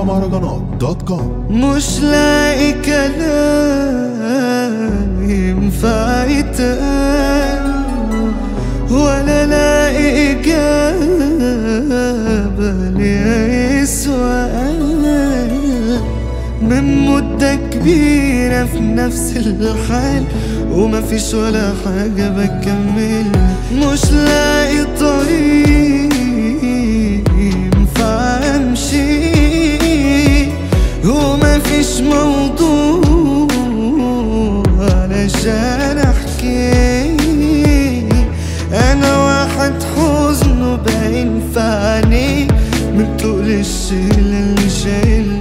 مهرجانات دوت كوم. مش لاقي كلام ينفع يتقال، ولا لاقي إجابة لأي سؤال. من مدة كبيرة في نفس الحال، ومفيش ولا حاجة بكمل. مش لاقي طريق ينفع أمشي، ومفيش موضوع علشان أحكي. أنا واحد حزنه باين في عينيه، من طول الشيل اللي شايلها.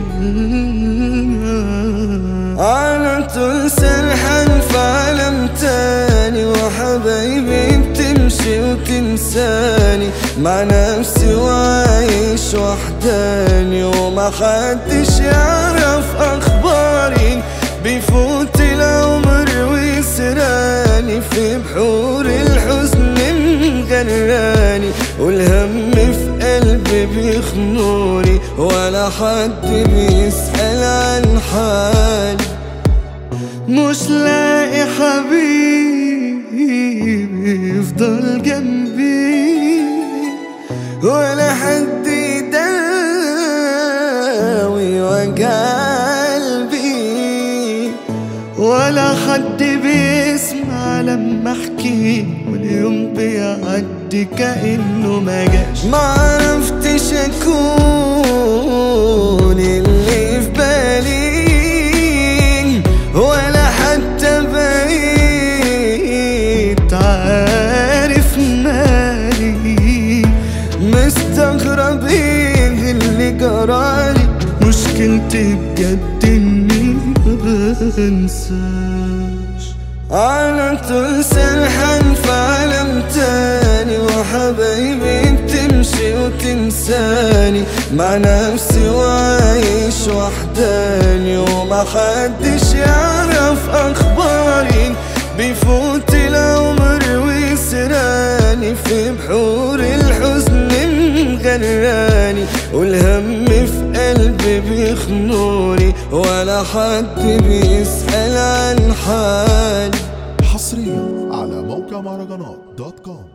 على طول سرحان في عالم تاني، وحبايبي بتمشي وتنساني. مع نفسي وعايش وحداني، ومحدش يعرف أخباري. بيفوت العمر ويسراني في بحور الحزن مغراني، والهم في قلبي بيخنوني، ولا حد بيسأل عن حالي. مش لاقي حبيبي يفضل جنبي، ولا حد يداوي وجع قلبي، ولا حد بيسمع لما احكي. واليوم بيعدي كأنه ما جاش. معرفتش اكون اللي في بالي، ولا حتى بقيت عارف مالي. مستغرب ايه اللي جرالي، مشكلتي بجد اني مبنساش. على طول سرحان في عالم تاني، وحبايبي بتمشي وتنساني. مع نفسي وعايش وحداني، ومحدش يعرف أخباري. بيفوت العمر ويسراني في بحور الحزن مغراني، والهم في قلبي بيخنوني، ولا حد بيسأل عن حالي. حصريا على موقع مهرجانات دوت كوم.